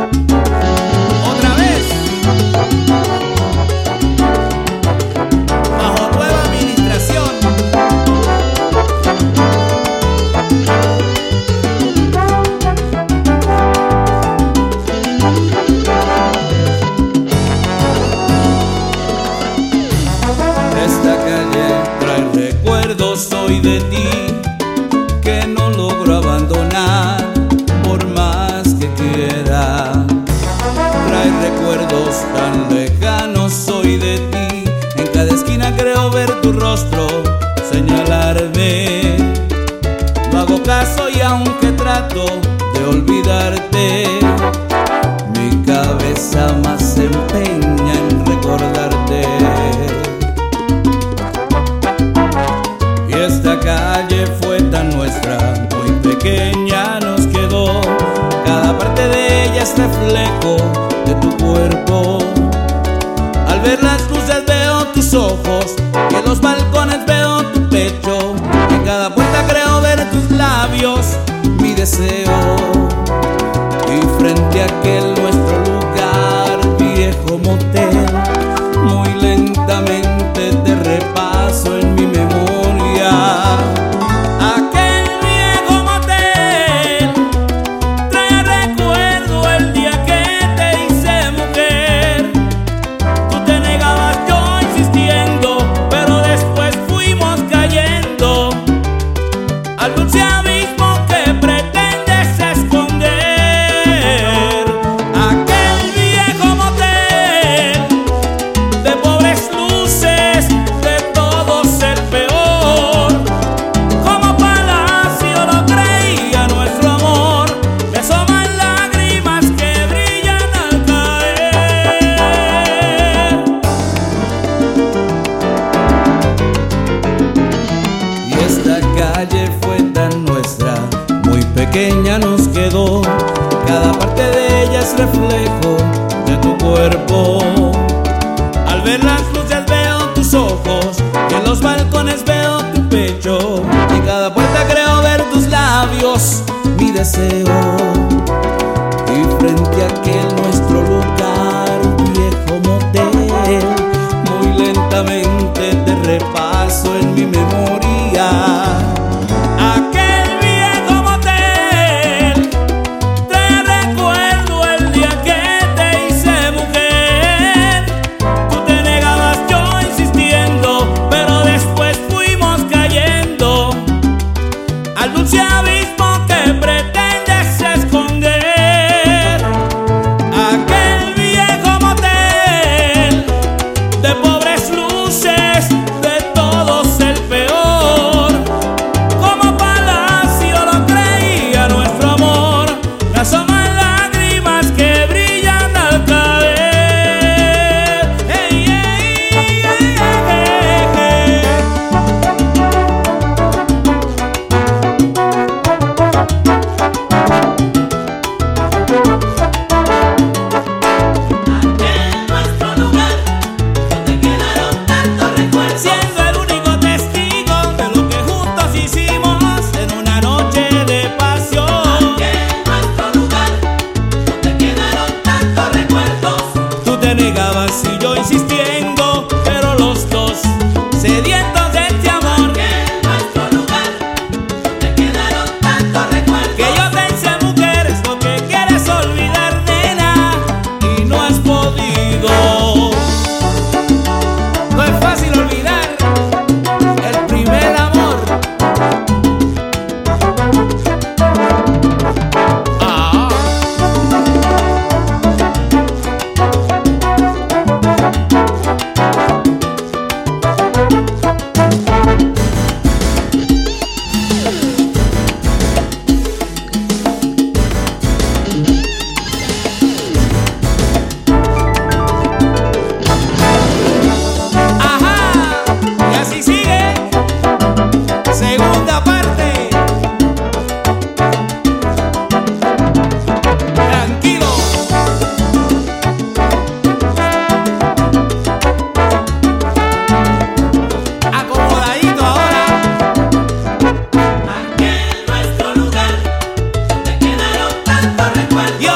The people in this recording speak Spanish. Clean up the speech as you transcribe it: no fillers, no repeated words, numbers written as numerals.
Otra vez, bajo nueva administración. Esta calle trae recuerdos hoy de ti que no logro abandonar por más que quiera. Trae recuerdos tan lejanos hoy de ti. En cada esquina creo ver tu rostro señalarme. No hago caso y aunque trato de olvidarte, mi cabeza más se empeña en recordarte. Y esta calle fue tan nuestra, muy pequeña nos quedó. Cada parte de ella es reflejo de tu cuerpo. Al ver las luces veo tus ojos y en los balcones veo tu pecho. En cada puerta creo ver tus labios, mi deseo. Y frente a aquel nuestro lugar, viejo motel, muy lentamente te repaso en mi memoria. Aquel viejo motel trae recuerdo el día que te hice mujer. Tú te negabas, yo insistiendo, pero después fuimos cayendo al dulce abismo que pretendes esconder. Aquel viejo motel de pobres luces, de todos el peor. Como palacio lo creía nuestro amor. Me asoman lágrimas que brillan al caer. Y esta calle fue tan nuestra, muy pequeña nos quedó. Cada parte de ella es reflejo de tu cuerpo. Al ver las luces veo tus ojos y en los balcones veo tu pecho. En cada puerta creo ver tus labios, mi deseo. Y frente a aquel nuestro lugar, viejo motel, muy lentamente te repaso en mi memoria. Aquel viejo motel te recuerdo el día que te hice mujer. Tú te negabas, yo insistiendo, pero después fuimos cayendo al dulce abismo que pretendes esconder. Aquel viejo motel de pobres luces, de todos el peor. Como palacio lo creía nuestro amor. Me asoman lágrimas que brillan al caer. Hey, hey, hey, hey, hey. En nuestro lugar, donde quedaron tantos recuerdos. Siendo el único testigo de lo que juntos hicimos en una noche de pasión. En nuestro lugar, donde quedaron tantos recuerdos. Tú te negabas y yo insistiendo, pero los dos sedientos de este amor. En nuestro lugar, donde quedaron tantos recuerdos. Que yo pensé, mujer, es lo que quieres olvidar, nena, y no has podido. No es fácil olvidar el primer amor. Ah. Ajá, y así sigue. Segunda parte. Tranquilo. Acomodadito ahora. En nuestro lugar, donde quedaron tantos recuerdos. Y